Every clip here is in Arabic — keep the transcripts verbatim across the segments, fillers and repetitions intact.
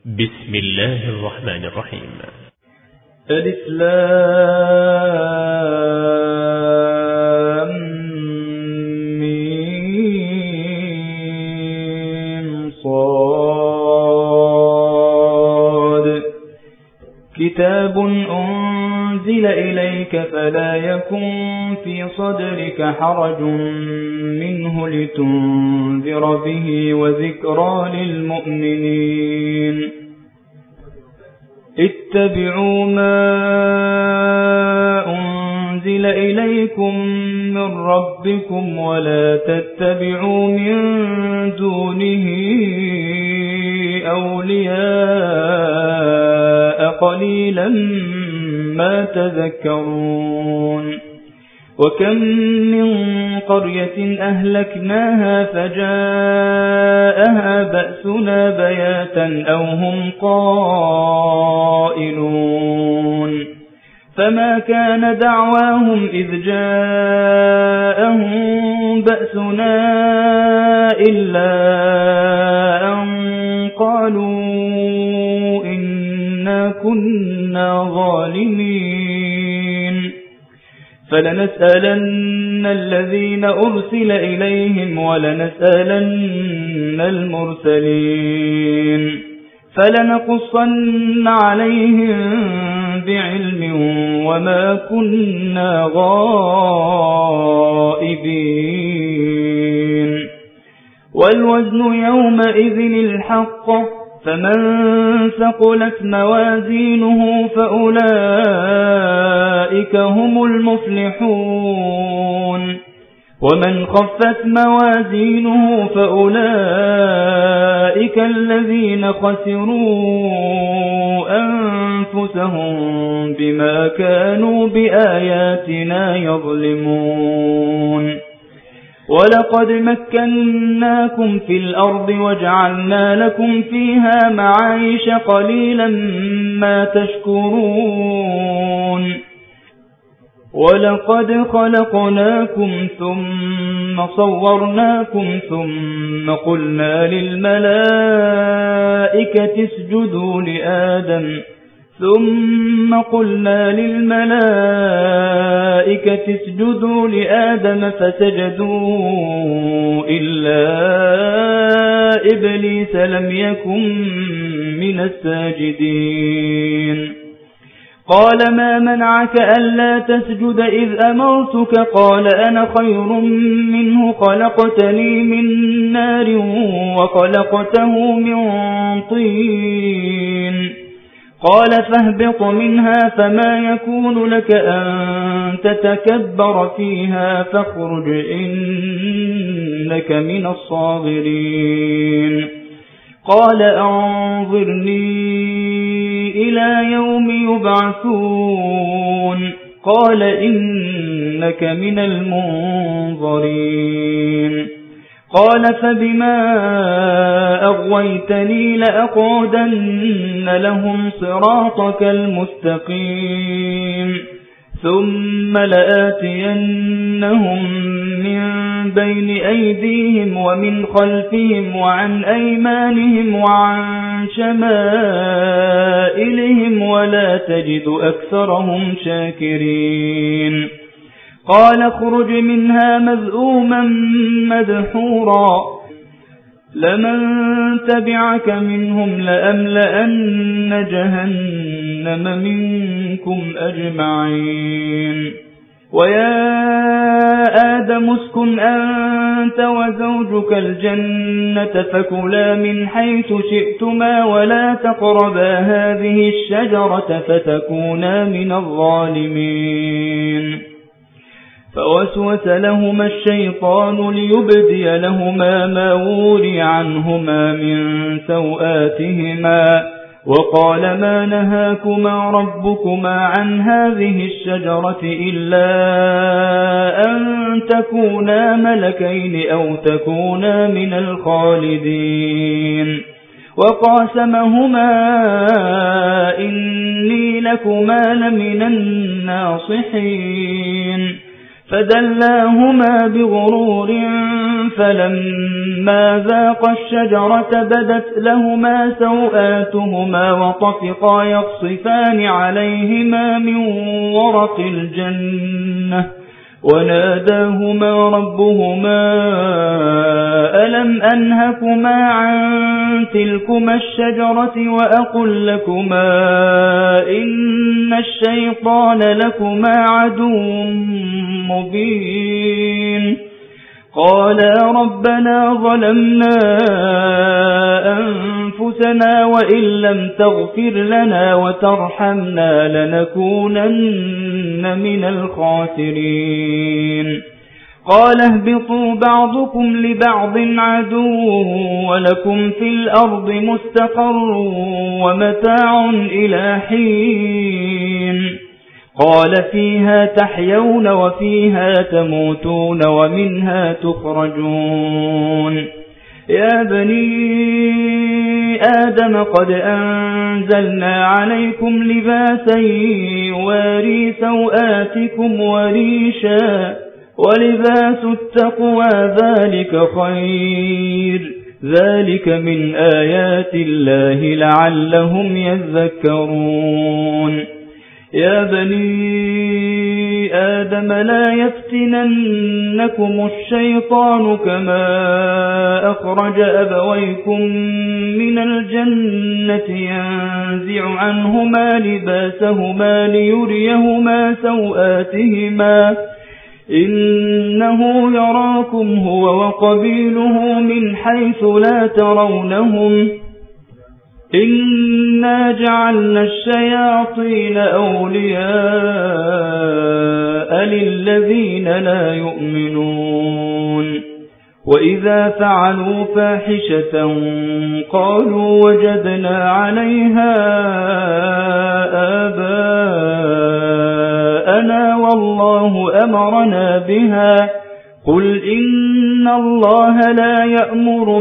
بسم الله الرحمن الرحيم. ألف لام ميم صاد كتاب أنزل إليك فلا يكن في صدرك حرج منه لتنذر به وذكرى للمؤمنين. اتبعوا ما أنزل إليكم من ربكم ولا تتبعوا من دونه أولياء قليلا ما تذكرون. وكم من قرية أهلكناها فجاءها بأسنا بياتا أو هم قائلون فما كان دعواهم إذ جاءهم بأسنا إلا أن قالوا إنا كنا ظالمين. فلنسألن الذين أرسل إليهم ولنسألن المرسلين فلنقصن عليهم بعلم وما كنا غائبين. والوزن يومئذ الحق فمن ثقلت موازينه فأولئك هم المفلحون ومن خفت موازينه فأولئك الذين خسروا أنفسهم بما كانوا بآياتنا يظلمون. ولقد مكناكم في الأرض وجعلنا لكم فيها معايش قليلا ما تشكرون. ولقد خلقناكم ثم صورناكم ثم قلنا للملائكة اسجدوا لآدم ثم قلنا للملائكة اسجدوا لآدم فسجدوا إلا إبليس لم يكن من الساجدين. قال ما منعك ألا تسجد إذ أمرتك؟ قال أنا خير منه خلقتني من نار وخلقته من طين. قال فاهبط منها فما يكون لك أن تتكبر فيها فاخرج إنك من الصاغرين. قال أنظرني إلى يوم يبعثون. قال إنك من المنظرين. قال فبما أغويتني لأقعدن لهم صراطك المستقيم ثم لآتينهم من بين أيديهم ومن خلفهم وعن أيمانهم وعن شمائلهم ولا تجد أكثرهم شاكرين. قال اخرج منها مذءوما مدحورا لمن تبعك منهم لأملأن جهنم منكم أجمعين. ويا آدم اسكن أنت وزوجك الجنة فكلا من حيث شئتما ولا تقربا هذه الشجرة فتكونا من الظالمين. فوسوس لهما الشيطان ليبدي لهما ما وري عنهما من سوآتهما وقال ما نهاكما ربكما عن هذه الشجرة إلا أن تكونا ملكين أو تكونا من الخالدين. وقاسمهما إني لكما لمن الناصحين. فدلاهما بغرور فلما فلما ذاقا الشجرة بدت لهما سوآتهما وطفقا يخصفان عليهما من ورق الجنة وناداهما ربهما ألم أنهكما عن تلكما الشجرة وأقل لكما إن الشيطان لكما عدو مبين قالا ربنا ظلمنا أنفسنا وإن لم تغفر لنا وترحمنا لنكونن من الخاسرين قال اهبطوا بعضكم لبعض عدو ولكم في الأرض مستقر ومتاع إلى حين قال فيها تحيون وفيها تموتون ومنها تخرجون يا بني آدم قد أنزلنا عليكم لباسا يواري سوآتكم وريشا ولباس التقوى ذلك خير ذلك من آيات الله لعلهم يذكرون يا بني آدم لا يفتننكم الشيطان كما أخرج أبويكم من الجنة ينزع عنهما لباسهما ليريهما سوآتهما إنه يراكم هو وقبيله من حيث لا ترونهم إنا جعلنا الشياطين أولياء للذين لا يؤمنون وإذا فعلوا فاحشة قالوا وجدنا عليها آباءنا والله أمرنا بها قل إن الله لا يأمر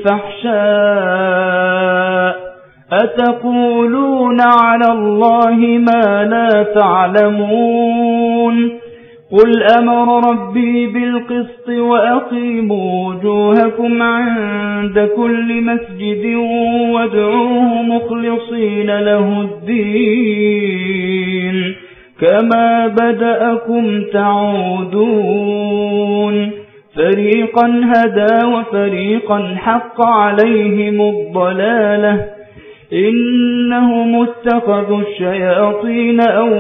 بالفحشاء أتقولون على الله ما لا تعلمون قل أمر ربي بالقسط وأقيموا وجوهكم عند كل مسجد وادعوه مخلصين له الدين كما بدأكم تعودون فريقا هدى وفريقا حق عليهم الضلالة إنهم اتخذوا الشياطين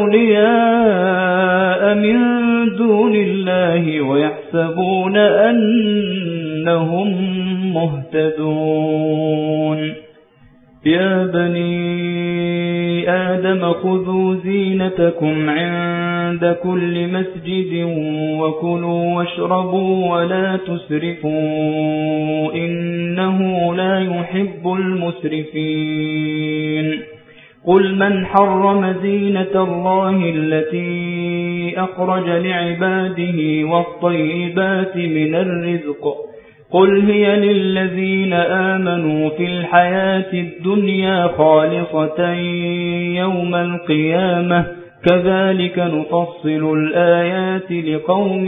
أولياء من دون الله ويحسبون أنهم مهتدون يا بني آدم خذوا زينتكم عند كل مسجد وكلوا واشربوا ولا تسرفوا إنه لا يحب المسرفين قل من حرم زينة الله التي أخرج لعباده والطيبات من الرزق قل هي للذين آمنوا في الحياة الدنيا خالصة يوم القيامة كذلك نفصل الآيات لقوم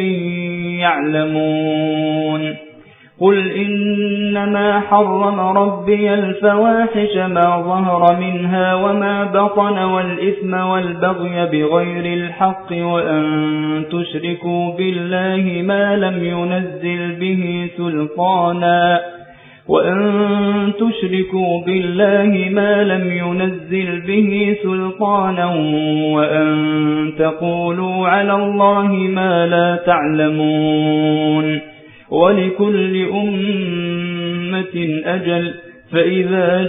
يعلمون قل إنما حرم ربي الفواحش ما ظهر منها وما بطن والإثم والبغي بغير الحق وأن تشركوا بالله ما لم ينزل به سلطانا وأن تشركوا بالله ما لم ينزل به سلطانا وأن تقولوا على الله ما لا تعلمون ولكل أمة أجل فإذا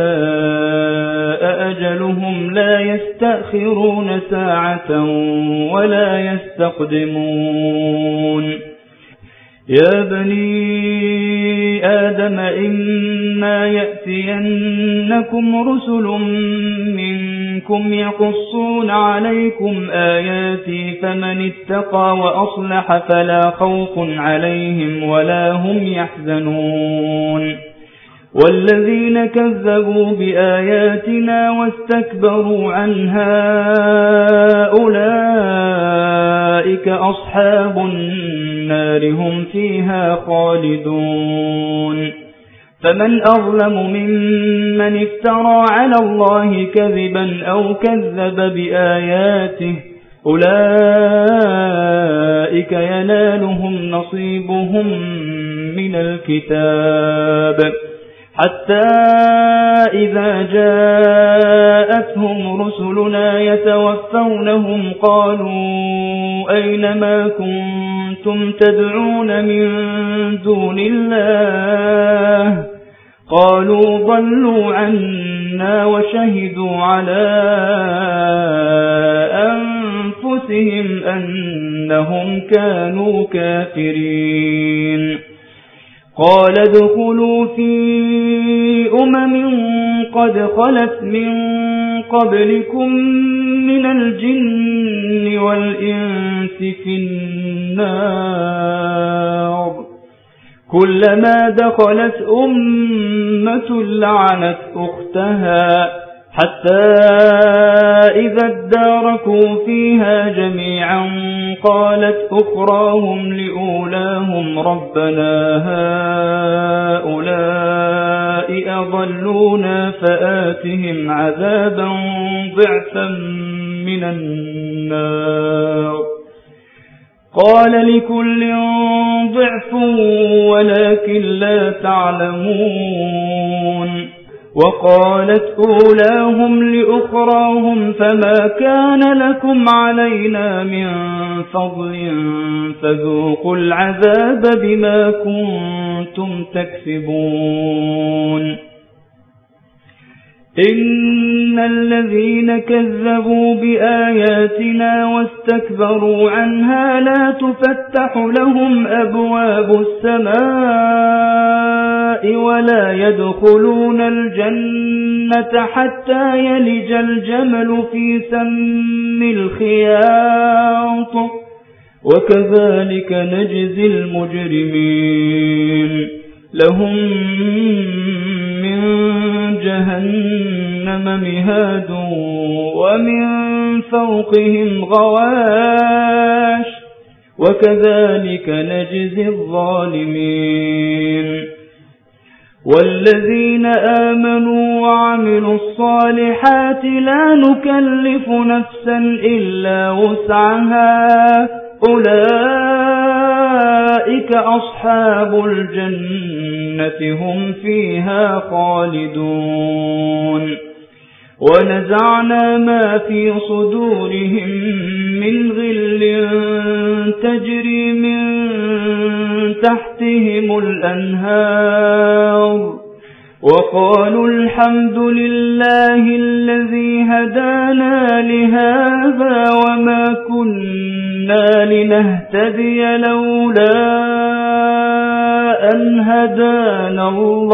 جاء أجلهم لا يستأخرون ساعة ولا يستقدمون يا بني آدم إما يأتينكم رسل منكم يقصون عليكم آياتي فمن اتقى وأصلح فلا خوف عليهم ولا هم يحزنون والذين كذبوا بآياتنا واستكبروا عنها أولئك أصحاب النار النار هم فيها خالدون. فمن أظلم ممن افترى على الله كذبا أو كذب بآياته أولئك ينالهم نصيبهم من الكتاب حتى إذا جاءتهم رسلنا يتوفونهم قالوا أين ما كنتم تدعون من دون الله قالوا ضلوا عنا وشهدوا على أنفسهم أنهم كانوا كافرين. قال ادخلوا في أمم قد خلت من قبلكم من الجن والإنس في النار كلما دخلت أمة لعنت أختها حتى إذا اداركوا فيها جميعا قالت أخراهم لأولاهم ربنا هؤلاء أضلونا فآتهم عذابا ضعفا من النار قال لكل ضعف ولكن لا تعلمون. وقالت أولاهم لأخراهم فما كان لكم علينا من فضل فذوقوا العذاب بما كنتم تكسبون. إن الذين كذبوا بآياتنا واستكبروا عنها لا تفتح لهم أبواب السماء ولا يدخلون الجنة حتى يلج الجمل في سم الخياط وكذلك نجزي المجرمين. لهم من جهنم مهاد ومن فوقهم غواش وكذلك نجزي الظالمين. والذين آمنوا وعملوا الصالحات لا نكلف نفسا إلا وسعها أولئك أصحاب الجنة هم فيها خالدون. ونزعنا ما في صدورهم من غل تجري من تحتهم الأنهار وقالوا الحمد لله الذي هدانا لهذا وما كنا لنهتدي لولا أن هدانا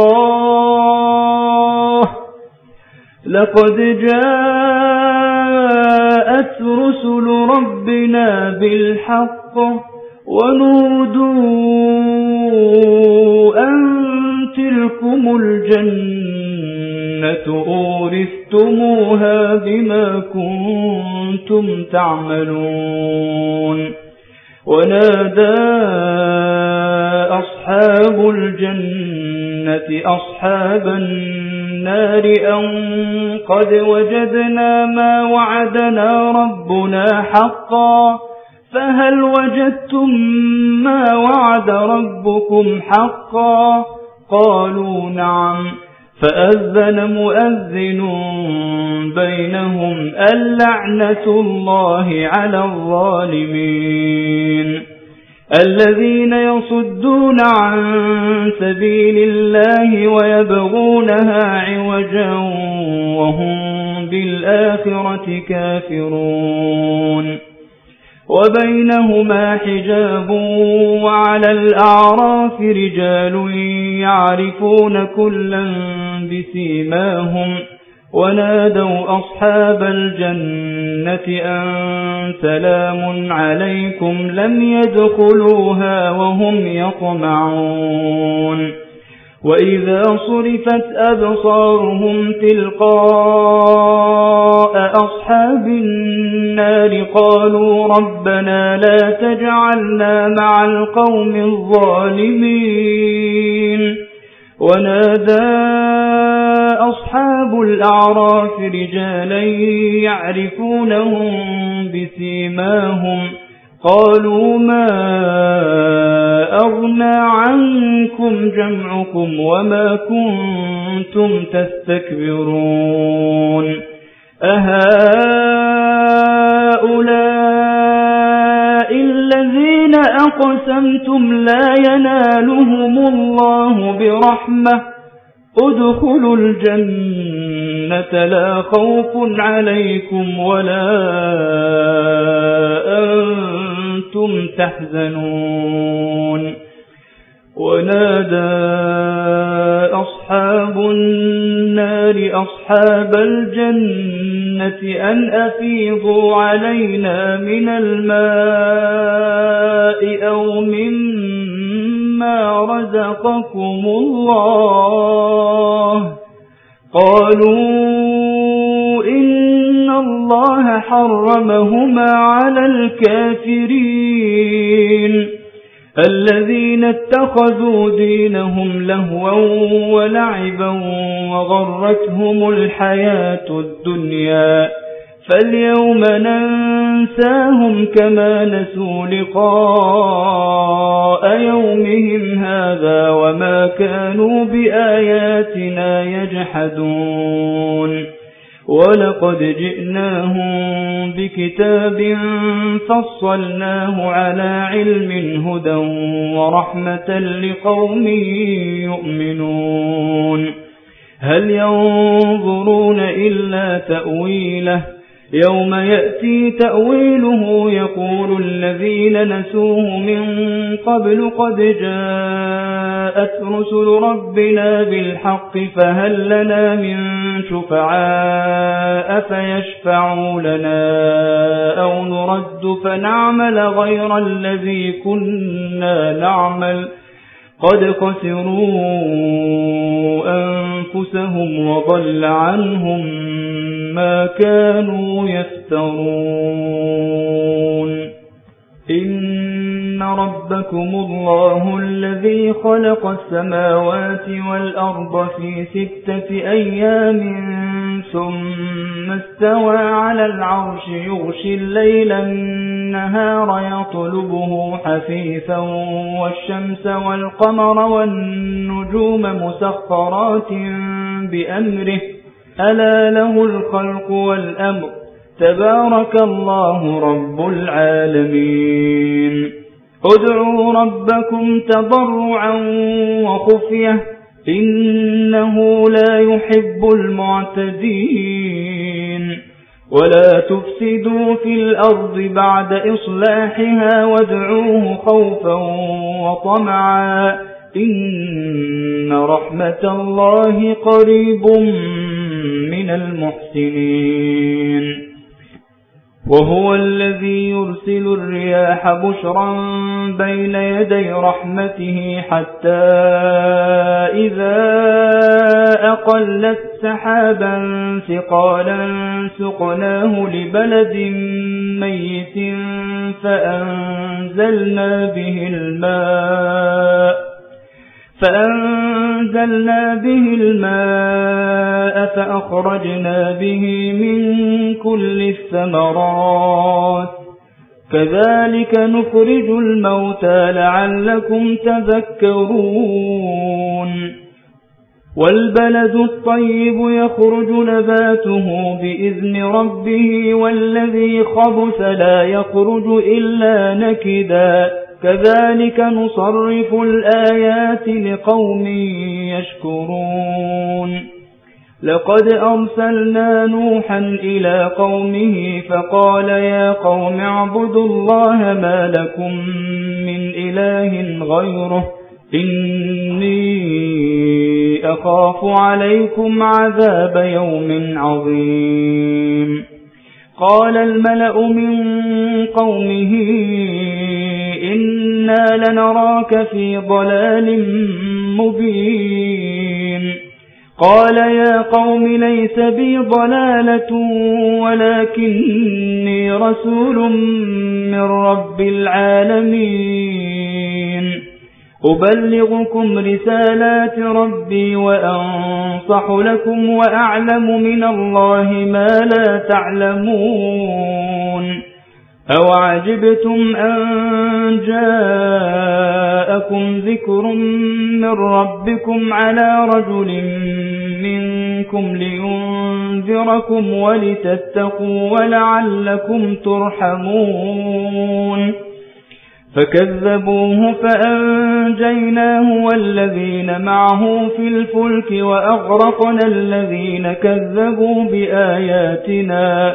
الله لقد جاءت رسل ربنا بالحق ونودوا أن تلكم الجنة أورثتموها بما كنتم تعملون. ونادى أصحاب الجنة أصحاب النار أن قد وجدنا ما وعدنا ربنا حقا فهل وجدتم ما وعد ربكم حقا قالوا نعم فأذن مؤذن بينهم اللعنة الله على الظالمين. الذين يصدون عن سبيل الله ويبغونها عوجا وهم بالآخرة كافرون. وبينهما حجاب وعلى الأعراف رجال يعرفون كلا بسيماهم ونادوا أصحاب الجنة أن سلام عليكم لم يدخلوها وهم يطمعون. وإذا صرفت أبصارهم تلقاء أصحاب النار قالوا ربنا لا تجعلنا مع القوم الظالمين ونادى أصحاب الأعراف رجالا يعرفونهم بسيماهم قالوا ما أغنى عنكم جمعكم وما كنتم تستكبرون أهؤلاء الذين أقسمتم لا ينالهم الله برحمة ادخلوا الجنة لا خوف عليكم ولا أنتم تحزنون ونادى أصحاب النار أصحاب الجنة أن أفيضوا علينا من الماء أو مما رزقكم الله قالوا إن الله حرمهما على الكافرين الذين اتخذوا دينهم لهوا ولعبا وغرتهم الحياة الدنيا فاليوم ننساهم كما نسوا لقاء يومهم هذا وما كانوا بآياتنا يجحدون ولقد جئناهم بكتاب فصلناه على علم هدى ورحمة لقوم يؤمنون هل ينظرون إلا تأويله يوم يأتي تأويله يقول الذين نسوه من قبل قد جاءت رسل ربنا بالحق فهل لنا من شفعاء فيشفعوا لنا أو نرد فنعمل غير الذي كنا نعمل قد خسروا أنفسهم وضل عنهم ما كانوا يفترون إن ربكم الله الذي خلق السماوات والأرض في ستة أيام ثم استوى على العرش يغشي الليل النهار يطلبه حثيثا والشمس والقمر والنجوم مسخرات بأمره ألا له الخلق والأمر تبارك الله رب العالمين ادعوا ربكم تضرعا وخفية إنه لا يحب المعتدين ولا تفسدوا في الأرض بعد إصلاحها وادعوه خوفا وطمعا إن رحمة الله قريب من المحسنين وهو الذي يرسل الرياح بشرا بين يدي رحمته حتى إذا أقلت سحابا ثقالا سقناه لبلد ميت فأنزلنا به الماء فأنزلنا به الماء فأخرجنا به من كل الثمرات كذلك نخرج الموتى لعلكم تذكرون والبلد الطيب يخرج نباته بإذن ربه والذي خبث لا يخرج إلا نكدا كذلك نصرف الآيات لقوم يشكرون لقد أرسلنا نوحا إلى قومه فقال يا قوم اعبدوا الله ما لكم من إله غيره إني أخاف عليكم عذاب يوم عظيم قال الملأ من قومه إنا لنراك في ضلال مبين قال يا قوم ليس بي ضلالة ولكني رسول من رب العالمين أبلغكم رسالات ربي وأنصح لكم وأعلم من الله ما لا تعلمون أو عجبتم أن جاءكم ذكر من ربكم على رجل منكم لينذركم ولتتقوا ولعلكم ترحمون فكذبوه فأنجيناه والذين معه في الفلك وأغرقنا الذين كذبوا بآياتنا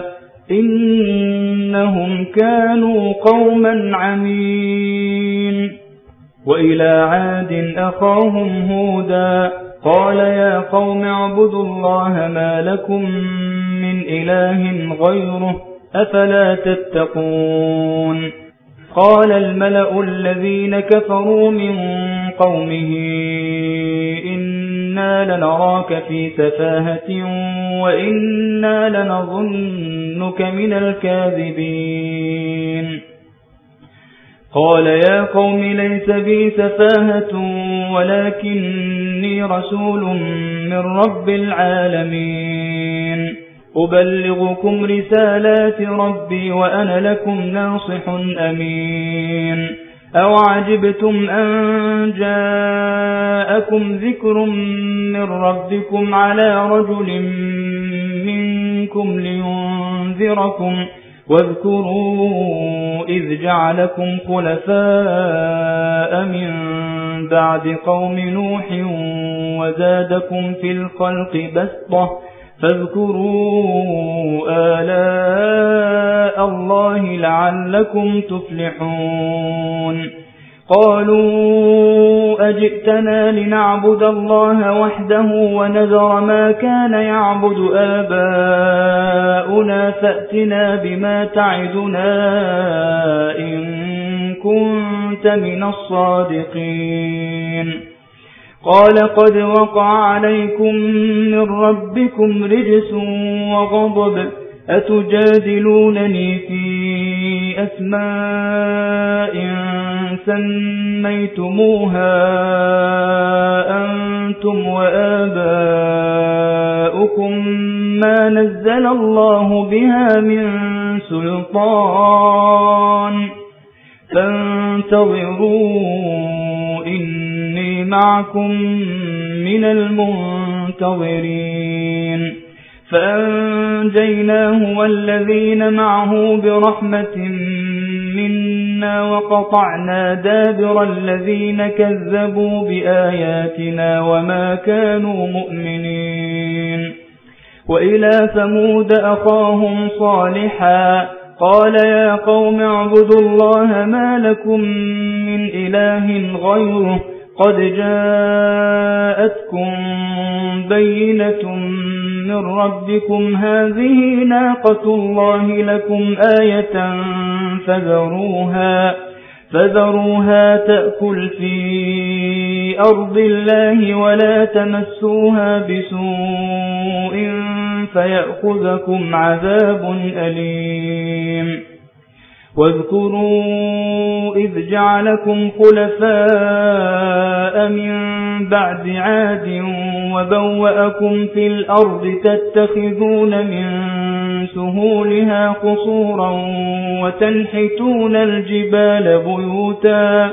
إنهم كانوا قوما عمين وإلى عاد أخاهم هودا قال يا قوم اعبدوا الله ما لكم من إله غيره أفلا تتقون قال الملأ الذين كفروا من قومه إنا لنراك في سفاهة وإنا لنظنك من الكاذبين قال يا قوم ليس بي سفاهة ولكني رسول من رب العالمين أبلغكم رسالات ربي وأنا لكم ناصح أمين أو عجبتم أن جاءكم ذكر من ربكم على رجل منكم لينذركم واذكروا إذ جعلكم خلفاء من بعد قوم نوح وزادكم في الخلق بسطة فاذكروا آلاء الله لعلكم تفلحون قالوا أجئتنا لنعبد الله وحده ونذر ما كان يعبد آباؤنا فأتنا بما تعدنا إن كنت من الصادقين قال قد وقع عليكم من ربكم رجس وغضب أتجادلونني في أسماء سميتموها أنتم وآباؤكم ما نزل الله بها من سلطان فانتظروا إني معكم من المنتظرين فأنجيناه والذين معه برحمة منا وقطعنا دابر الذين كذبوا بآياتنا وما كانوا مؤمنين وإلى ثمود أخاهم صالحا قال يا قوم اعبدوا الله ما لكم من إله غيره قد جاءتكم بينة من ربكم هذه ناقة الله لكم آية فذروها فذروها تأكل في أرض الله ولا تمسوها بسوء فيأخذكم عذاب أليم واذكروا إذ جعلكم خلفاء من بعد عاد وبوأكم في الأرض تتخذون من سهولها قصورا وتنحتون الجبال بيوتا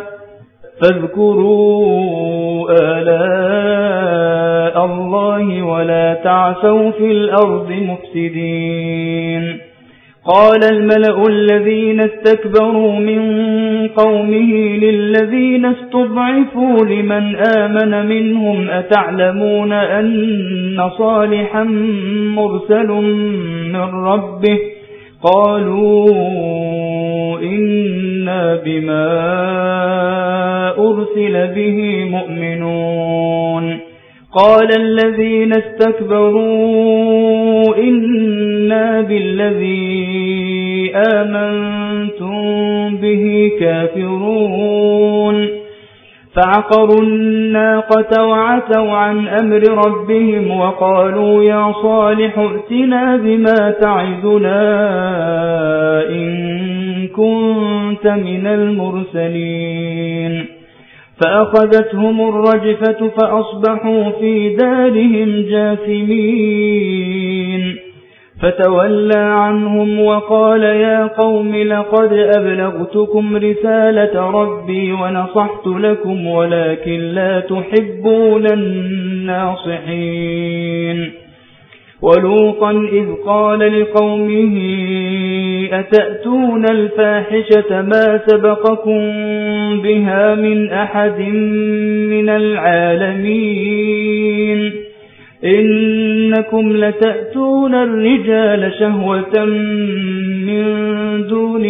فاذكروا آلاء الله ولا تعثوا في الأرض مفسدين قال الملأ الذين استكبروا من قومه للذين استضعفوا لمن آمن منهم أتعلمون أن صالحا مرسل من ربه قالوا إنا بما أرسل به مؤمنون قال الذين استكبروا إنا بالذي آمنتم به كافرون فعقروا الناقة وعتوا عن أمر ربهم وقالوا يا صالح ائتنا بما تعدنا إن كنت من المرسلين فأخذتهم الرجفة فأصبحوا في دارهم جاثمين فتولى عنهم وقال يا قوم لقد أبلغتكم رسالة ربي ونصحت لكم ولكن لا تحبون الناصحين ولوطا إذ قال لقومه أتأتون الفاحشة ما سبقكم بها من أحد من العالمين إنكم لتأتون الرجال شهوة من دون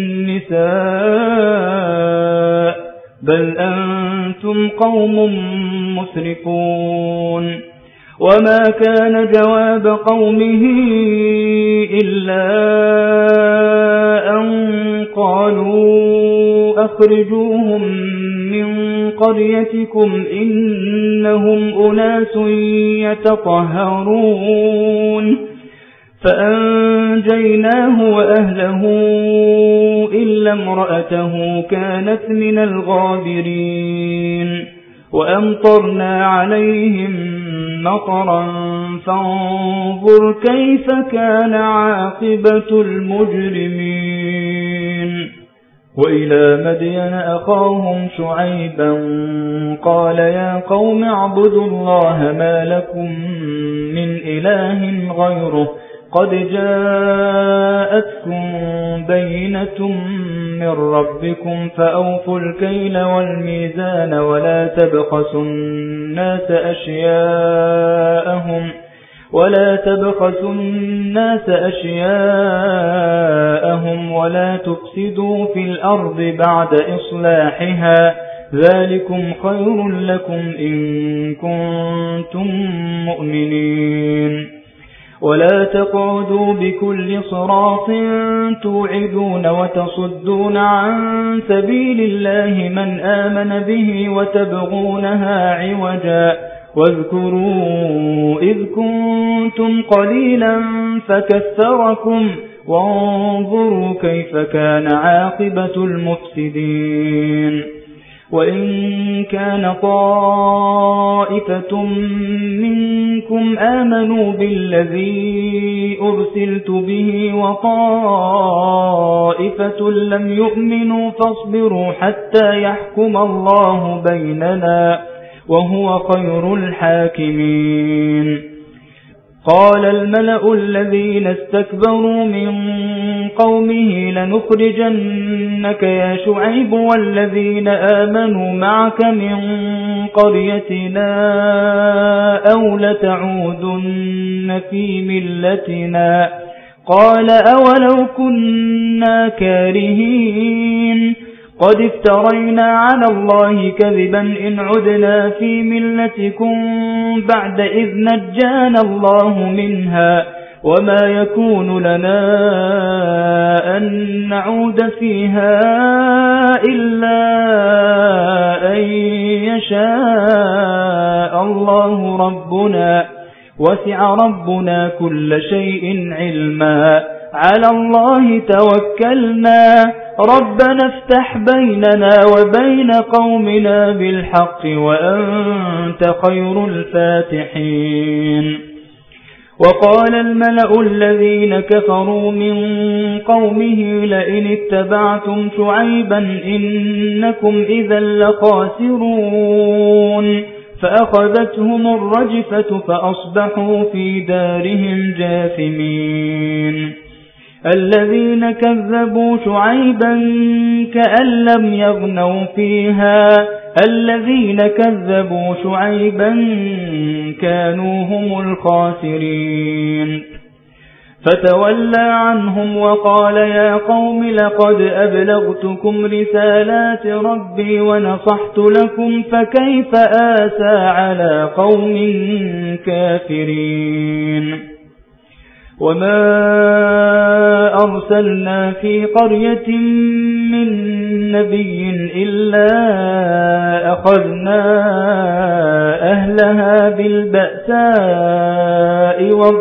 النساء بل أنتم قوم مسرفون وما كان جواب قومه إلا أن قالوا أخرجوهم من قريتكم إنهم أناس يتطهرون فأنجيناه وأهله إلا امرأته كانت من الغابرين وأمطرنا عليهم مطرا فانظر كيف كان عاقبة المجرمين وإلى مدين أخاهم شعيبا قال يا قوم اعبدوا الله ما لكم من إله غيره قد جاءتكم بينة من ربكم فأوفوا الكيل والميزان ولا تبخسوا الناس أشياءهم ولا تبخسوا الناس أشياءهم ولا تفسدوا في الأرض بعد إصلاحها ذلكم خير لكم إن كنتم مؤمنين ولا تقعدوا بكل صراط توعدون وتصدون عن سبيل الله من آمن به وتبغونها عوجا واذكروا إذ كنتم قليلا فكثركم وانظروا كيف كان عاقبة المفسدين وإن كان طائفة منكم آمنوا بالذي أرسلت به وطائفة لم يؤمنوا فاصبروا حتى يحكم الله بيننا وهو خير الحاكمين قال الملأ الذين استكبروا من قومه لنخرجنك يا شعيب والذين آمنوا معك من قريتنا أو لتعودن في ملتنا قال أولو كنا كارهين قد افترينا على الله كذبا إن عدنا في ملتكم بعد إذ نجانا الله منها وما يكون لنا أن نعود فيها إلا أن يشاء الله ربنا وسع ربنا كل شيء علما على الله توكلنا ربنا افتح بيننا وبين قومنا بالحق وأنت خير الفاتحين وقال الملأ الذين كفروا من قومه لئن اتبعتم شعيبا إنكم إذا لخاسرون فأخذتهم الرجفة فأصبحوا في دارهم جاثمين الذين كذبوا شعيبا كأن لم يغنوا فيها الذين كذبوا شعيبا كانوا هم الخاسرين فتولى عنهم وقال يا قوم لقد أبلغتكم رسالات ربي ونصحت لكم فكيف آسى على قوم كافرين وما أرسلنا في قرية من نبي إلا أخذنا أهلها بالبأساء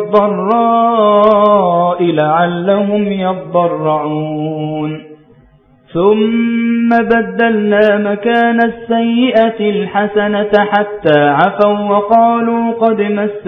والضراء لعلهم يضرعون ثم بدلنا مكان السيئة الحسنة حتى عفوا وقالوا قد مس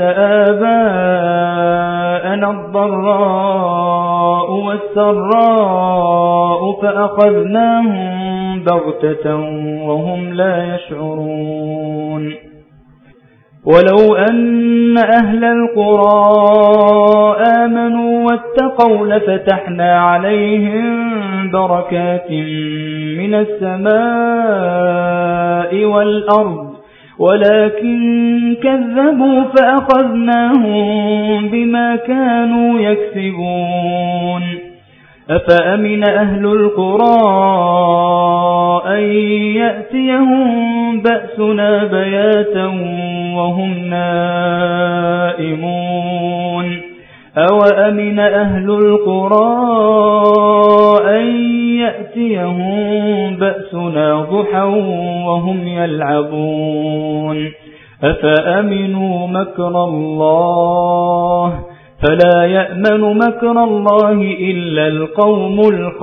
آباءنا الضراء والسراء فأخذناهم بغتة وهم لا يشعرون ولو أن أهل القرى آمنوا واتقوا لفتحنا عليهم بركات من السماء والأرض ولكن كذبوا فأخذناهم بما كانوا يكسبون أفأمن أهل القرى أن يأتيهم بأسنا بياتا وهم نائمون أوأمن أهل القرى أن يأتيهم بأسنا ضحى وهم يلعبون أفأمنوا مكر الله فلا يأمن مكر الله إلا القوم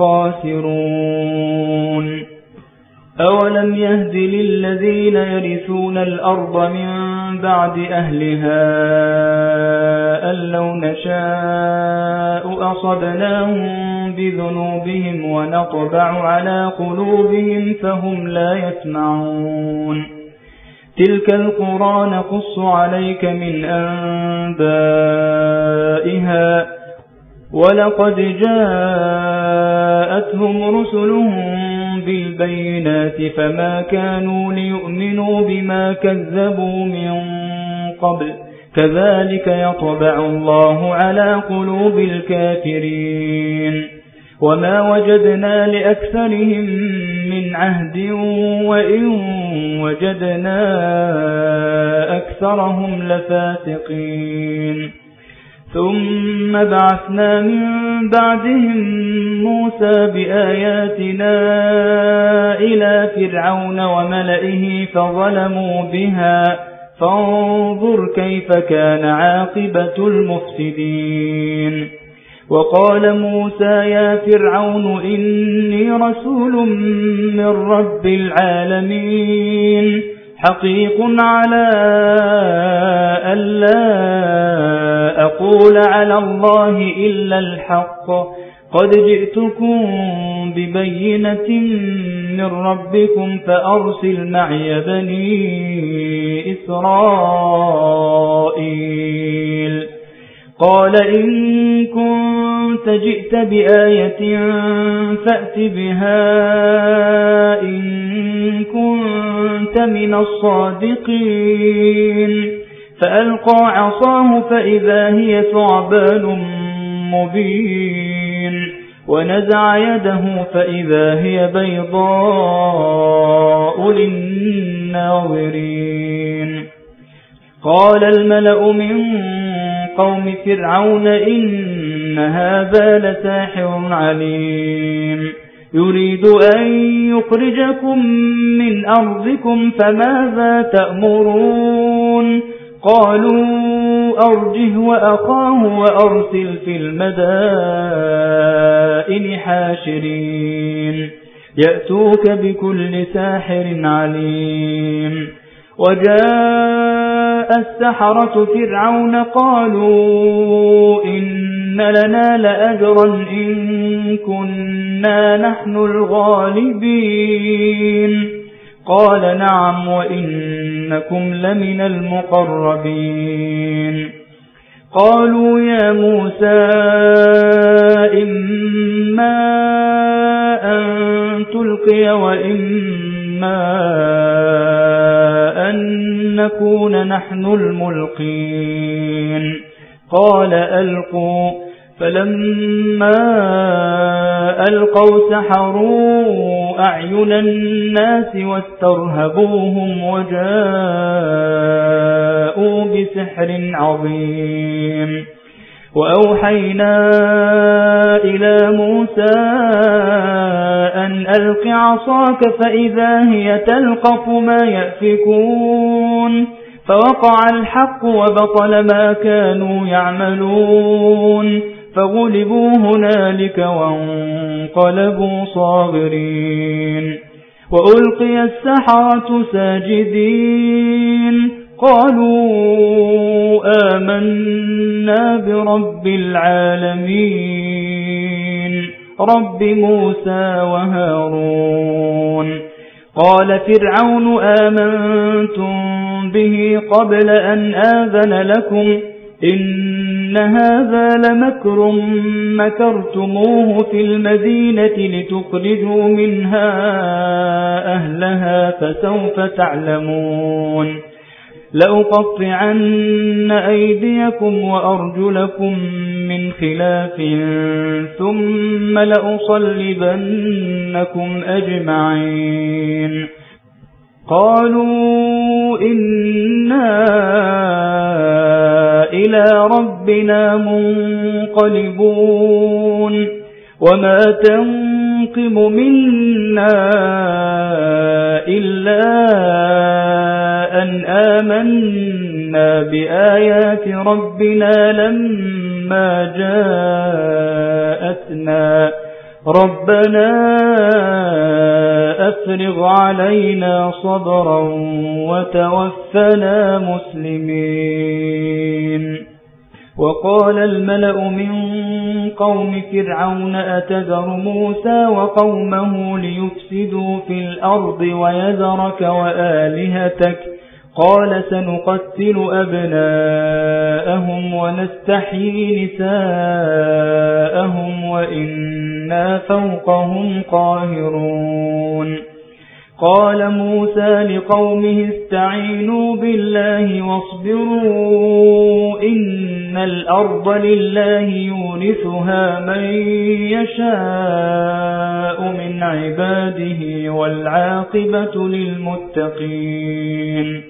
الخاسرون أولم يهد للذين يرثون الأرض من بعد أهلها أن لو نشاء أصبناهم بذنوبهم ونطبع على قلوبهم فهم لا يسمعون تلك القرى نقص عليك من أنبائها ولقد جاءتهم رسلهم بالبينات فما كانوا ليؤمنوا بما كذبوا من قبل كذلك يطبع الله على قلوب الكافرين وما وجدنا لأكثرهم من عهد وإن وجدنا أكثرهم لفاسقين ثم بعثنا من بعدهم موسى بآياتنا إلى فرعون وملئه فظلموا بها فانظر كيف كان عاقبة المفسدين وقال موسى يا فرعون إني رسول من رب العالمين حقيق على ألا أقول على الله إلا الحق قد جئتكم ببينة من ربكم فأرسل معي بني إسرائيل قال إن كنت جئت بآية فأت بها إن كنت من الصادقين فألقى عصاه فإذا هي ثعبان مبين ونزع يده فإذا هي بيضاء للناظرين قال الملأ من قوم فرعون إن هذا لساحر عليم يريد أن يخرجكم من أرضكم فماذا تأمرون قالوا أرجه وأخاه وأرسل في المدائن حاشرين يأتوك بكل ساحر عليم وجاء السحرة فرعون قالوا إن لنا لأجرا إن كنا نحن الغالبين قال نعم وإنكم لمن المقربين قالوا يا موسى إما أن تلقي وإما أن نكون نحن الملقين قال ألقوا فلما ألقوا سحروا أعين الناس واسترهبوهم وجاءوا بسحر عظيم وأوحينا إلى موسى أن ألق عصاك فإذا هي تلقف ما يأفكون فوقع الحق وبطل ما كانوا يعملون فغلبوا هنالك وانقلبوا صاغرين وألقي السحرة ساجدين قالوا آمنا برب العالمين رب موسى وهارون قال فرعون آمنتم به قبل أن آذن لكم إن هذا لمكر مكرتموه في المدينة لتخرجوا منها أهلها فسوف تعلمون لأقطعن أيديكم وأرجلكم من خلاف ثم لأصلبنكم أجمعين قالوا إنا إلى ربنا منقلبون وما تنقم منا إلا أن آمنا بآيات ربنا لما جاءتنا ربنا أفرغ علينا صبرا وتوفنا مسلمين وقال الملأ من قوم فرعون أتذر موسى وقومه ليفسدوا في الأرض ويذرك وآلهتك قال سنقتل أبناءهم ونستحيي نساءهم وإنا فوقهم قاهرون قال موسى لقومه استعينوا بالله واصبروا إن الأرض لله يورثها من يشاء من عباده والعاقبة للمتقين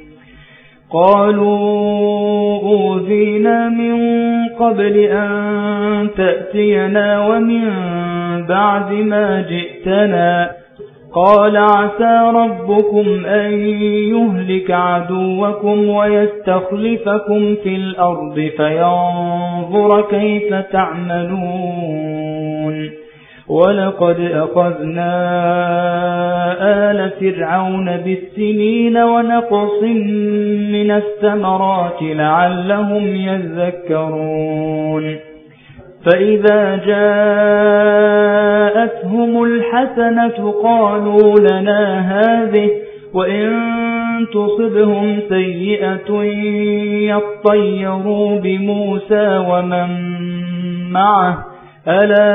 قالوا أوذينا من قبل أن تأتينا ومن بعد ما جئتنا قال عسى ربكم أن يهلك عدوكم ويستخلفكم في الأرض فينظر كيف تعملون ولقد أخذنا آل فرعون بالسنين ونقص من الثمرات لعلهم يذكرون فإذا جاءتهم الحسنة قالوا لنا هذه وإن تصبهم سيئة يطيروا بموسى ومن معه ألا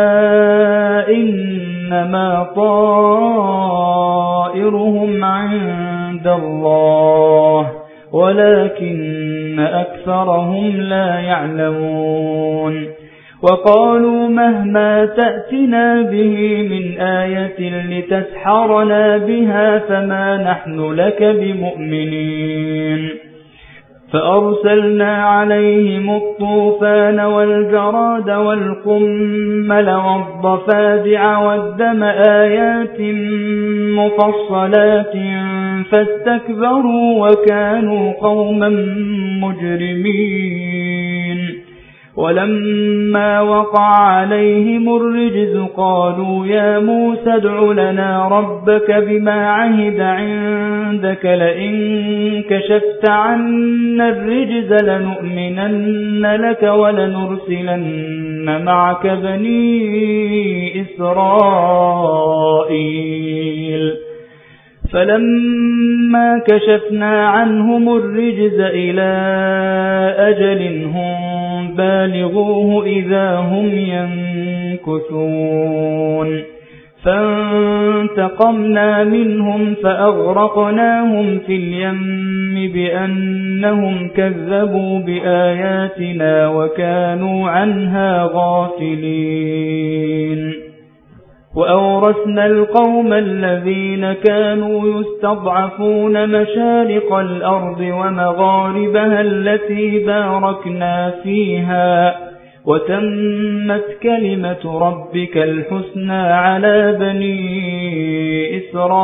إنما طائرهم عند الله ولكن أكثرهم لا يعلمون وقالوا مهما تأتنا به من آية لتسحرنا بها فما نحن لك بمؤمنين فأرسلنا عليهم الطوفان والجراد والقمل والضفادع والدم آيات مفصلات فاستكبروا وكانوا قوما مجرمين ولما وقع عليهم الرجز قالوا يا موسى ادع لنا ربك بما عهد عندك لئن كشفت عنا الرجز لنؤمنن لك ولنرسلن معك بني إسرائيل فلما كشفنا عنهم الرجز إلى أجل هم بالغوه إذا هم ينكثون فانتقمنا منهم فأغرقناهم في اليم بأنهم كذبوا بآياتنا وكانوا عنها غافلين وأورثنا القوم الذين كانوا يستضعفون مشارق الأرض ومغاربها التي باركنا فيها وتمت كلمة ربك الحسنى على بني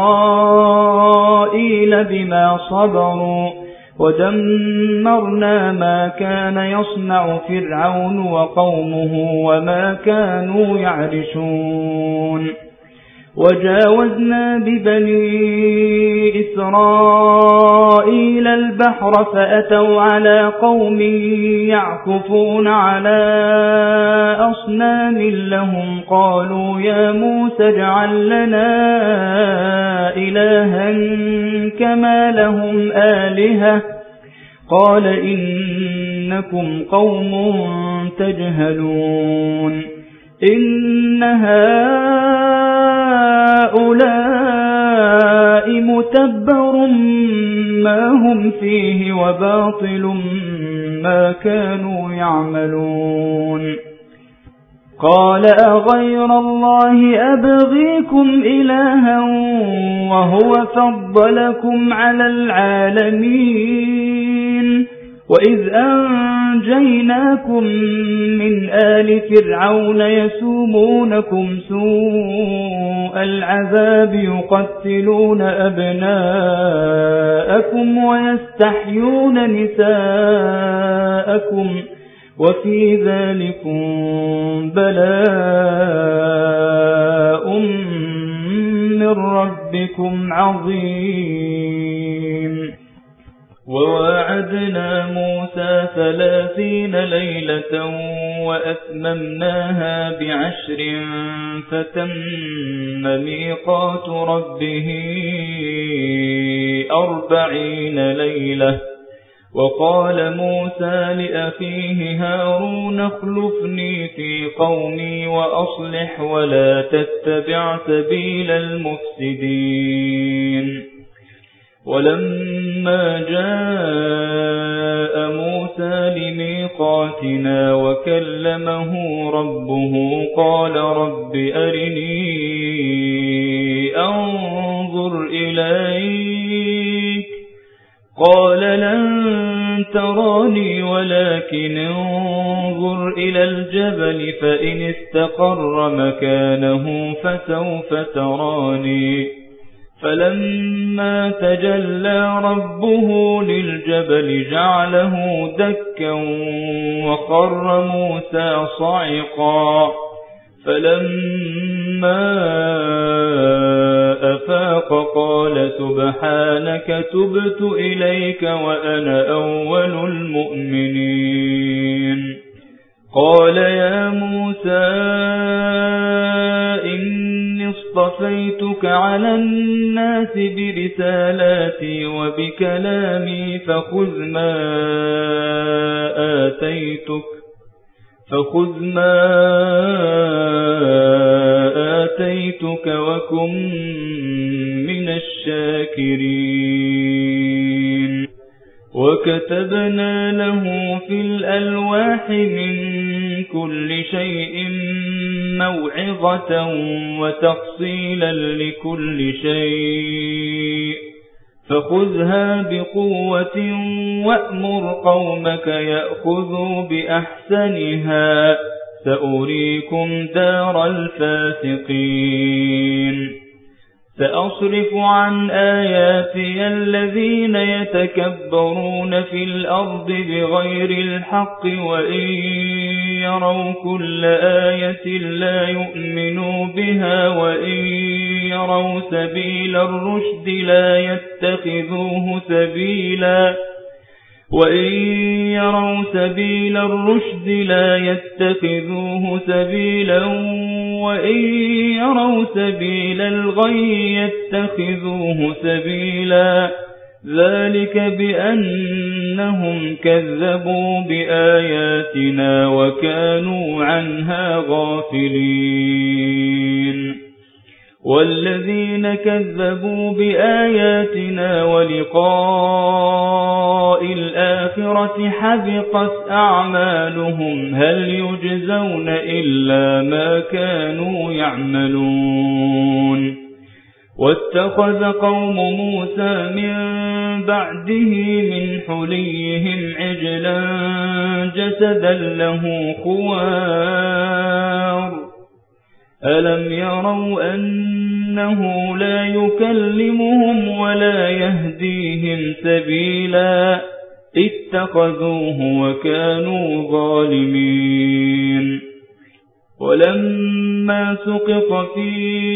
إسرائيل بما صبروا ودمرنا ما كان يصنع فرعون وقومه وما كانوا يعرشون وجاوزنا ببني إسرائيل البحر فأتوا على قوم يعكفون على أصنام لهم قالوا يا موسى اجعل لنا إلها كما لهم آلهة قال إنكم قوم تجهلون إن هؤلاء متبر ما هم فيه وباطل ما كانوا يعملون قال أغير الله أبغيكم إلها وهو فضلكم على العالمين وإذ أنجيناكم من آل فرعون يسومونكم سوء العذاب يقتلون أبناءكم ويستحيون نساءكم وفي ذلكم بلاء من ربكم عظيم وواعدنا موسى ثلاثين ليلة وأتممناها بعشر فتم ميقات ربه أربعين ليلة وقال موسى لأخيه هارون اخلفني في قومي وأصلح ولا تتبع سبيل المفسدين ولما جاء موسى لميقاتنا وكلمه ربه قال رب أرني أنظر إليك قال لن تراني ولكن انظر إلى الجبل فإن استقر مكانه فسوف تراني فلما تجلى ربه للجبل جعله دكا وخر موسى صعقا فلما أفاق قال سبحانك تبت إليك وأنا أول المؤمنين قال يا موسى إني اصطفيتك على الناس برسالاتي وبكلامي فخذ ما آتيتك فخذ ما آتيتك وكن من الشاكرين وكتبنا له في الألواح من كل شيء موعظة وتفصيلا لكل شيء فخذها بقوة وأمر قومك يأخذوا بأحسنها سأريكم دار الفاسقين سأصرف عن آياتي الذين يتكبرون في الأرض بغير الحق وإن يروا كل آية لا يؤمنوا بها وإن يروا سبيل الرشد لا يتخذوه سبيلا وإن يروا سبيل الرشد لا يتخذوه سبيلا وإن يروا سبيل الغي يتخذوه سبيلا ذلك بأنهم كذبوا بآياتنا وكانوا عنها غافلين والذين كذبوا بآياتنا ولقاء الآخرة حبطت أعمالهم هل يجزون إلا ما كانوا يعملون واتخذ قوم موسى من بعده من حليهم عجلا جسدا له خوار ألم يروا أنه لا يكلمهم ولا يهديهم سبيلا اتخذوه وكانوا ظالمين ولما سقط في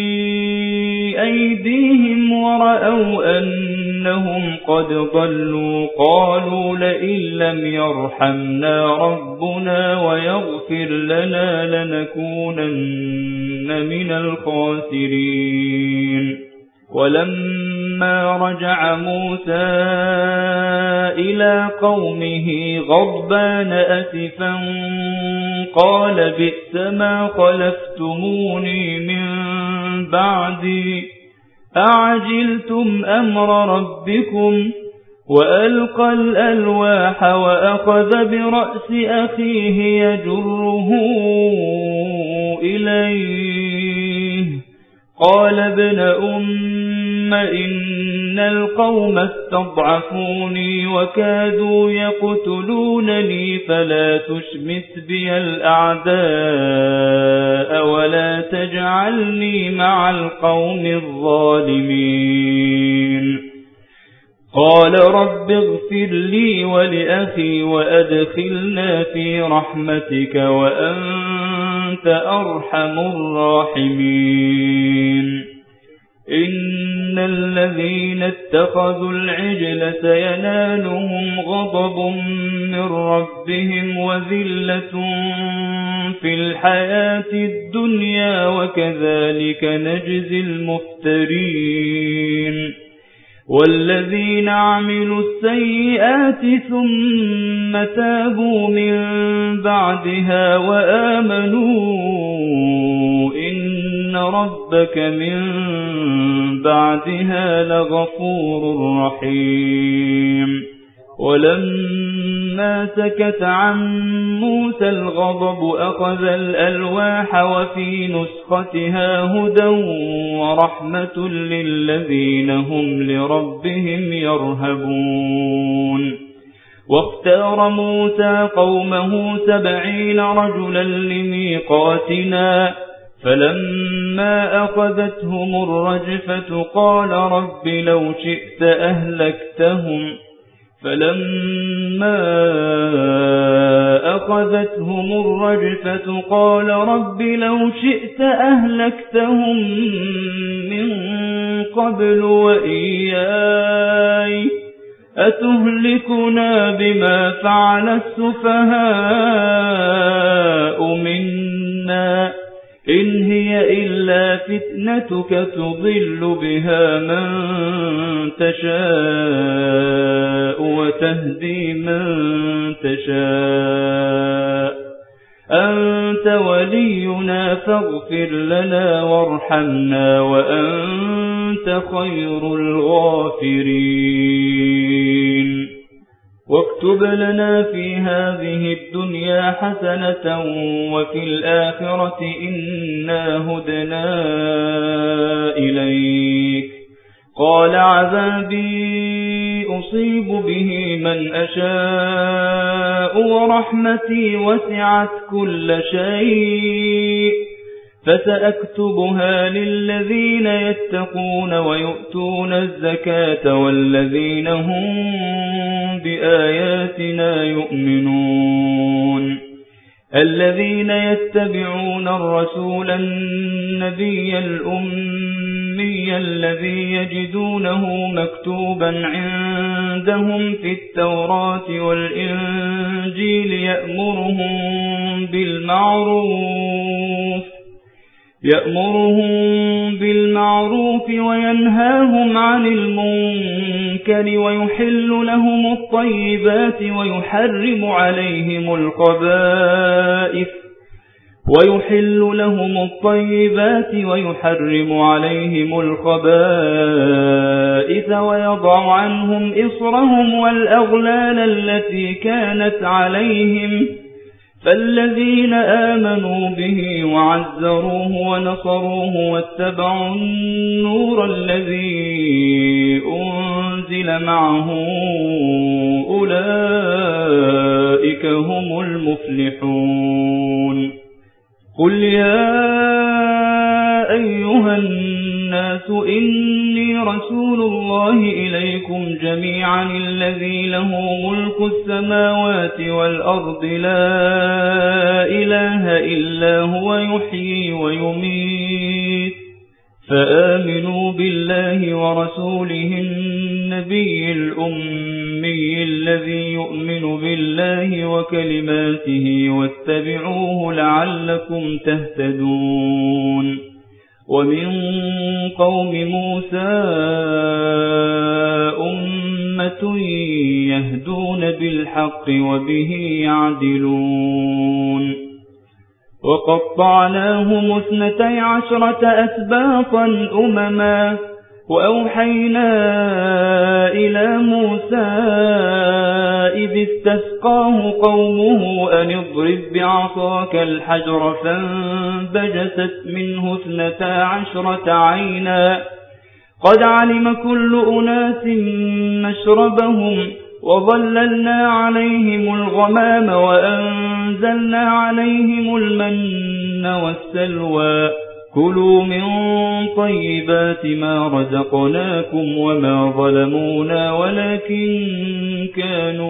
أيديهم ورأوا أنهم قد ضلوا قالوا لئن لم يرحمنا ربنا ويغفر لنا لنكونن من الخاسرين ولما رجع موسى إلى قومه غضبان أسفا قال بئس ما خلفتموني من بعدي أعجلتم أمر ربكم وألقى الألواح وأخذ برأس أخيه يجره إليه قال ابن أم إن القوم استضعفوني وكادوا يقتلونني فلا تشمت بي الأعداء ولا تجعلني مع القوم الظالمين قال رب اغفر لي ولأخي وأدخلنا في رحمتك وأنت أرحم الراحمين إن الذين اتخذوا العجل سينالهم غضب من ربهم وذلة في الحياة الدنيا وكذلك نجزي المفترين والذين عملوا السيئات ثم تابوا من بعدها وآمنوا إن ربك من بعدها لغفور رحيم ولما سكت عن موسى الغضب أخذ الألواح وفي نسختها هدى ورحمة للذين هم لربهم يرهبون واختار موسى قومه سبعين رجلا لميقاتنا فلما أخذتهم الرجفة قال رب لو شئت أهلكتهم فلما أخذتهم الرجفة قال رب لو شئت أهلكتهم من قبل وإياي أتهلكنا بما فعل السفهاء منا إن هي إلا فتنتك تضل بها من تشاء وتهدي من تشاء أنت ولينا فاغفر لنا وارحمنا وأنت خير الغافرين واكتب لنا في هذه الدنيا حسنة وفي الآخرة إنا هدنا إليك قال عذابي أصيب به من أشاء ورحمتي وسعت كل شيء فسأكتبها للذين يتقون ويؤتون الزكاة والذين هم بآياتنا يؤمنون الذين يتبعون الرسول النبي الأمي الذي يجدونه مكتوبا عندهم في التوراة والإنجيل يأمرهم بالمعروف يأمرهم بالمعروف وينهاهم عن المنكر ويحل لهم الطيبات ويحرم عليهم الخبائث ويحل لهم الطيبات ويحرم عليهم الخبائث ويضع عنهم إصرهم والأغلال التي كانت عليهم فالذين آمنوا به وعزروه ونصروه واتبعوا النور الذي أنزل معه أولئك هم المفلحون قل يا أيها الناس إني رسول الله إليكم جميعا الذي له ملك السماوات والأرض لا إله إلا هو يحيي ويميت فآمنوا بالله ورسوله النبي الأمي الذي يؤمن بالله وكلماته واتبعوه لعلكم تهتدون ومن قوم موسى أمة يهدون بالحق وبه يعدلون وقطعناهم اثنتي عشرة أسباطا أمما وأوحينا إلى موسى إذ استسقاه قومه أن اضرب بعصاك الحجر فانبجست منه اثنتا عشرة عينا قد علم كل أناس مشربهم وظللنا عليهم الغمام وأنزلنا عليهم المن والسلوى كلوا من طيبات ما رزقناكم وما ظلمونا ولكن كانوا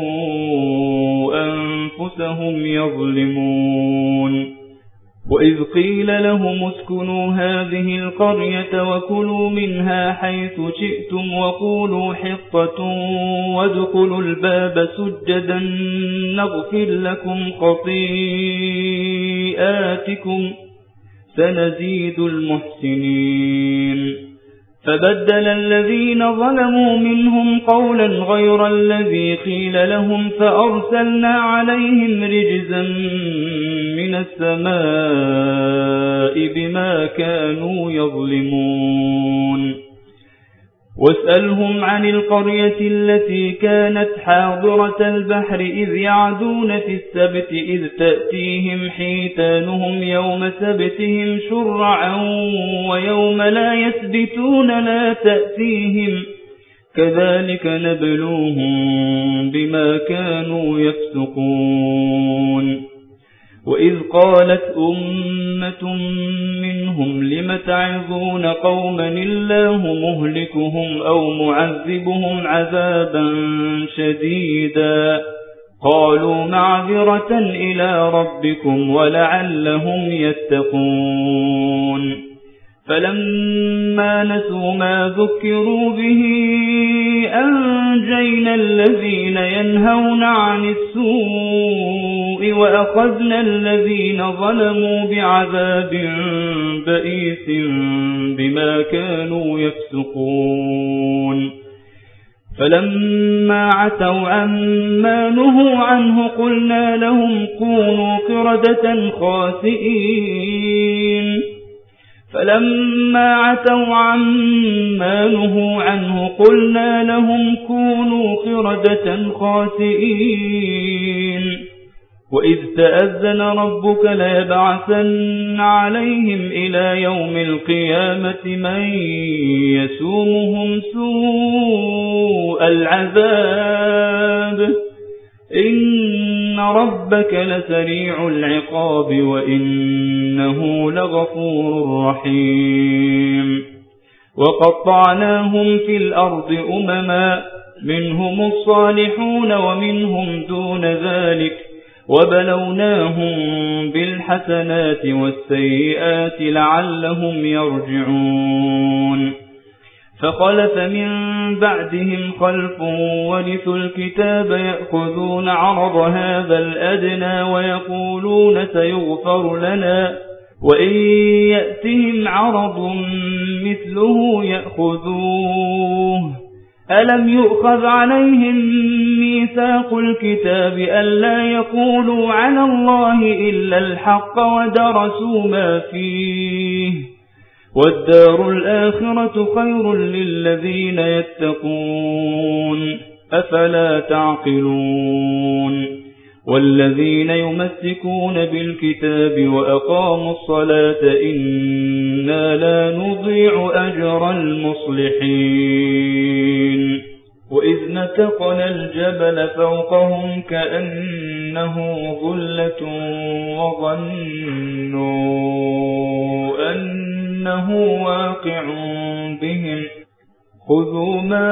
أنفسهم يظلمون وإذ قيل لهم اسكنوا هذه القرية وكلوا منها حيث شئتم وقولوا حطة وادخلوا الباب سجدا نغفر لكم خطيئاتكم سنزيد المحسنين فبدل الذين ظلموا منهم قولا غير الذي قيل لهم فأرسلنا عليهم رجزا من السماء بما كانوا يظلمون واسألهم عن القرية التي كانت حاضرة البحر إذ يعدون في السبت إذ تأتيهم حيتانهم يوم سبتهم شرعا ويوم لا يسبتون لا تأتيهم كذلك نبلوهم بما كانوا يفسقون وإذ قالت أمة منهم لم تعظون قوما الله مهلكهم أو معذبهم عذابا شديدا قالوا معذرة إلى ربكم ولعلهم يتقون فلما نسوا ما ذكروا به أنجينا الذين ينهون عن السوء وأخذنا الذين ظلموا بعذاب بئيس بما كانوا يفسقون فلما عتوا عما نهوا عنه قلنا لهم كونوا قردة خاسئين فلما عتوا عما نهوا عنه قلنا لهم كونوا قردة خاسئين وإذ تأذن ربك ليبعثن عليهم إلى يوم القيامة من يسومهم سوء العذاب إن ربك لسريع العقاب وإنه لغفور رحيم وقطعناهم في الأرض أمما منهم الصالحون ومنهم دون ذلك وبلوناهم بالحسنات والسيئات لعلهم يرجعون فخلف من بعدهم خلف ورثوا الكتاب يأخذون عرض هذا الأدنى ويقولون سيغفر لنا وإن يأتهم عرض مثله يأخذوه ألم يؤخذ عليهم ميثاق الكتاب ألا يقولوا على الله إلا الحق ودرسوا ما فيه والدار الآخرة خير للذين يتقون أفلا تعقلون والذين يمسكون بالكتاب وأقاموا الصلاة إنا لا نضيع أجر المصلحين وإذ نتقنا الجبل فوقهم كأنه ظلة وظنوا أنه واقع بهم خذوا ما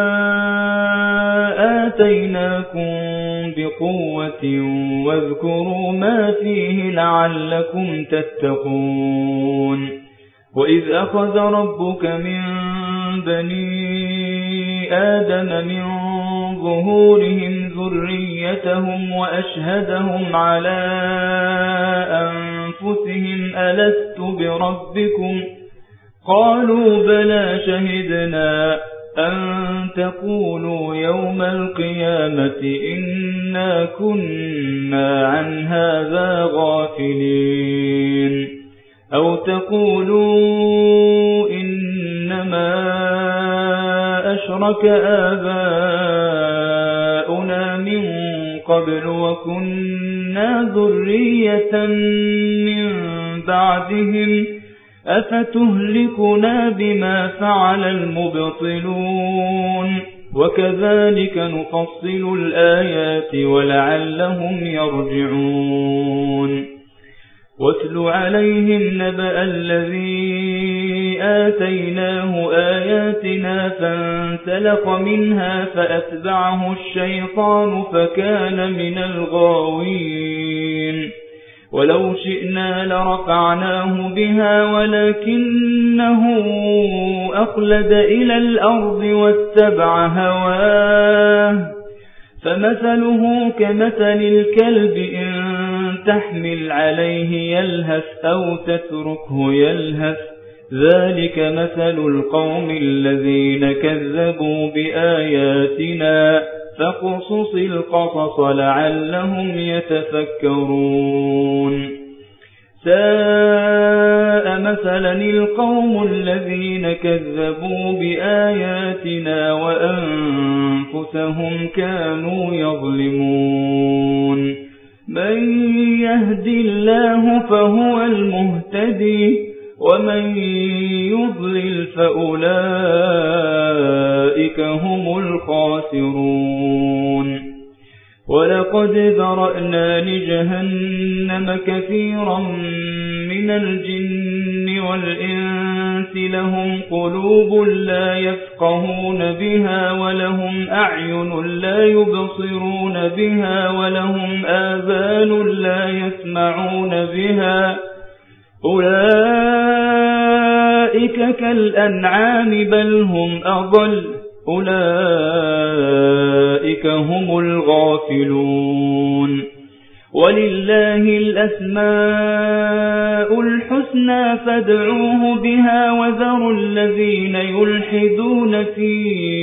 آتيناكم بقوة واذكروا ما فيه لعلكم تتقون وإذ أخذ ربك من بني آدم من ظهورهم ذريتهم وأشهدهم على أنفسهم ألست بربكم قالوا بلى شهدنا أن تقولوا يوم القيامة إنا كنا عن هذا غافلين أو تقولوا إنما أشرك آباؤنا من قبل وكنا ذرية من بعدهم أفتهلكنا بما فعل المبطلون وكذلك نفصل الآيات ولعلهم يرجعون واتل عليهم نبأ الذي آتيناه آياتنا فانسلخ منها فأتبعه الشيطان فكان من الغاوين ولو شئنا لرفعناه بها ولكنه أخلد إلى الأرض واتبع هواه فمثله كمثل الكلب إن تحمل عليه يلهث أو تتركه يلهث ذلك مثل القوم الذين كذبوا بآياتنا فاقصص القصص لعلهم يتفكرون ساء مثلا القوم الذين كذبوا بآياتنا وأنفسهم كانوا يظلمون من يهد الله فهو المهتدي ومن يضلل فأولئك هم الخاسرون ولقد ذرأنا لجهنم كثيرا من الجن والإنس لهم قلوب لا يفقهون بها ولهم أعين لا يبصرون بها ولهم آذان لا يسمعون بها أولئك كالأنعام بل هم أضل أولئك هم الغافلون ولله الأسماء الحسنى فادعوه بها وذروا الذين يلحدون في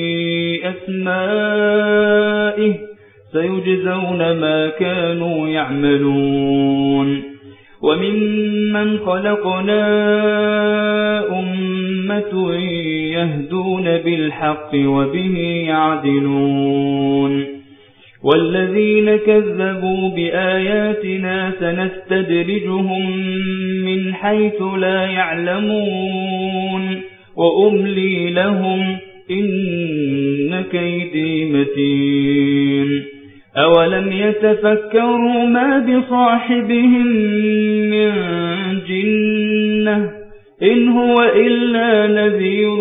أسمائه سيجزون ما كانوا يعملون وممن خلقنا أمة يهدون بالحق وبه يعدلون والذين كذبوا بآياتنا سنستدرجهم من حيث لا يعلمون وأملي لهم إن كيدي متين أولم يتفكروا ما بصاحبهم من جنة إن هو إلا نذير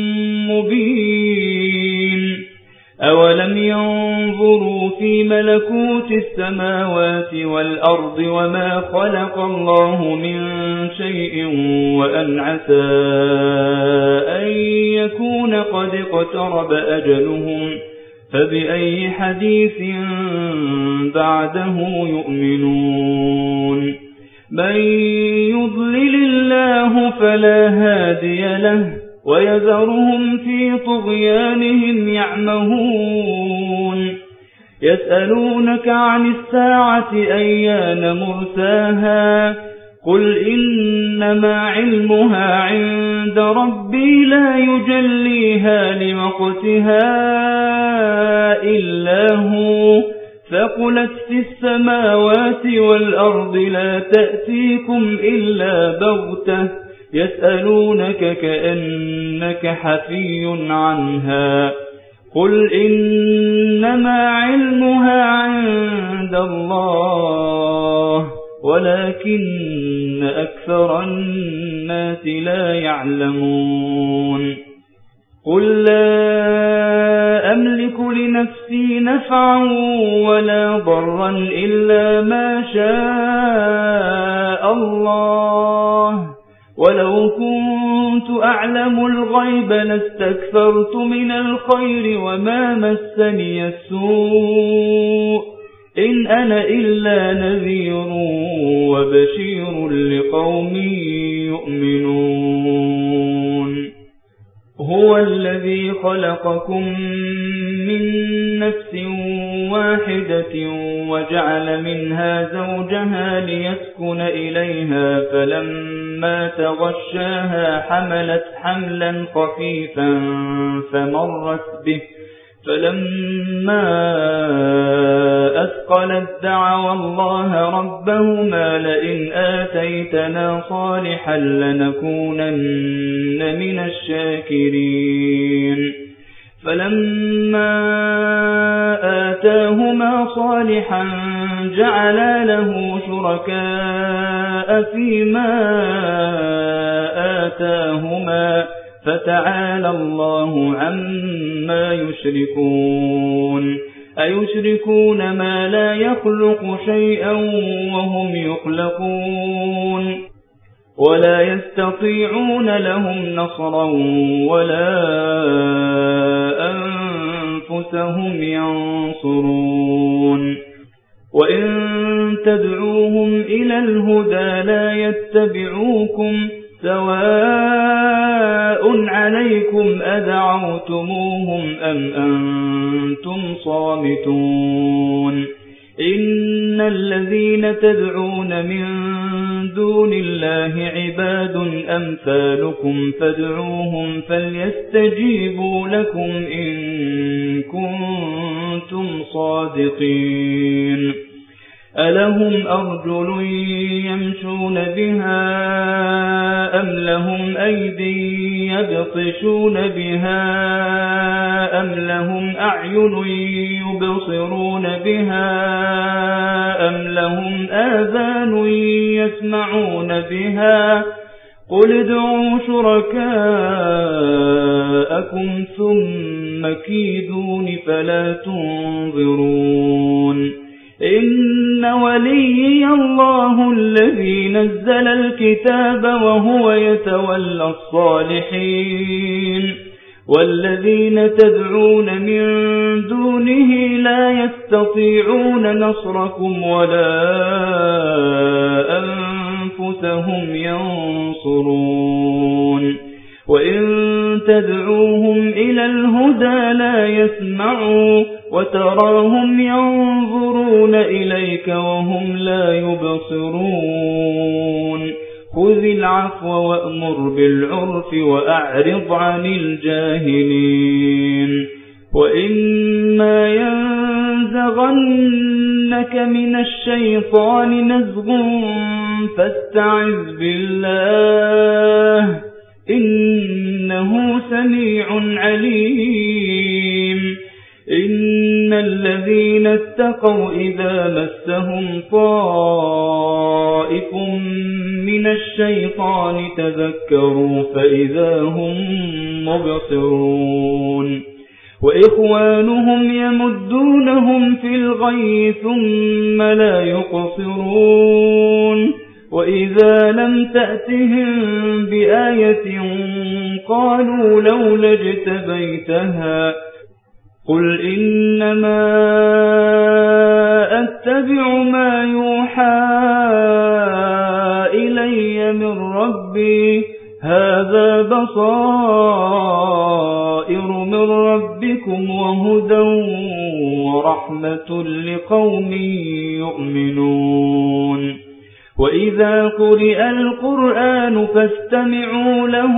مبين أولم ينظروا في ملكوت السماوات والأرض وما خلق الله من شيء وأن عسى أن يكون قد اقترب أجلهم فبأي حديث بعده يؤمنون من يضلل الله فلا هادي له ويذرهم في طغيانهم يعمهون يسألونك عن الساعة أيان مرساها قل إنما علمها عند ربي لا يجليها لوقتها إلا هو ثقلت في السماوات والأرض لا تأتيكم إلا بغتة يسألونك كأنك حفي عنها قل إنما علمها عند الله ولكن أكثر الناس لا يعلمون قل لا أملك لنفسي نفعا ولا ضرا إلا ما شاء الله ولو كنت أعلم الغيب لاستكثرت من الخير وما مسني السوء إن أنا إلا نذير وبشير لقوم يؤمنون هو الذي خلقكم من نفس واحدة وجعل منها زوجها ليسكن إليها فلما تغشاها حملت حملا خفيفا فمرت به فلما أثقلت دعوا الله ربهما لئن آتيتنا صالحا لنكونن من الشاكرين فلما آتاهما صالحا جعلا له شركاء فيما آتاهما فتعالى الله عما يشركون أيشركون ما لا يخلق شيئا وهم يخلقون ولا يستطيعون لهم نصرا ولا أنفسهم ينصرون وإن تدعوهم إلى الهدى لا يتبعوكم سواء عليكم أدعوتموهم أم أنتم صامتون إن الذين تدعون من دون الله عباد أمثالكم فادعوهم فليستجيبوا لكم إن كنتم صادقين ألهم أرجل يمشون بها أم لهم أيدي يبطشون بها أم لهم أعين يبصرون بها أم لهم آذان يسمعون بها قل ادعوا شركاءكم ثم كيدون فلا تنظرون إن وليي الله الذي نزل الكتاب وهو يتولى الصالحين والذين تدعون من دونه لا يستطيعون نصركم ولا أنفسهم ينصرون وإن تدعوهم إلى الهدى لا يسمعوا وتراهم ينظرون إليك وهم لا يبصرون خذ العفو وأمر بالعرف وأعرض عن الجاهلين وإما ينزغنك من الشيطان نزغ فاستعذ بالله إنه سميع عليم إن الذين اتقوا إذا مسهم طائف من الشيطان تذكروا فإذا هم مبصرون وإخوانهم يمدونهم في الغي ثم لا يقصرون وإذا لم تأتهم بآية قالوا لولا اجتبيتها قل إنما أتبع ما يوحى إلي من ربي هذا بصائر من ربكم وهدى ورحمة لقوم يؤمنون وإذا قرئ القرآن فاستمعوا له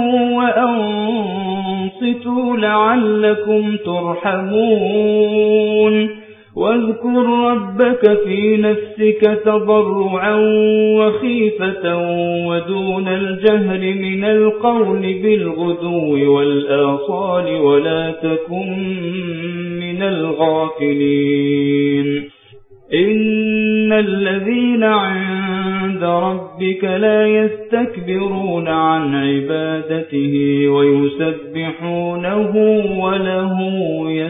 وأنصتوا لعلكم ترحمون واذكر ربك في نفسك تضرعا وخيفة ودون الجهر من القول بالغدو والآصال ولا تكن من الغافلين إن الذين عند ربك لا يستكبرون عن عبادته ويسبحونه وله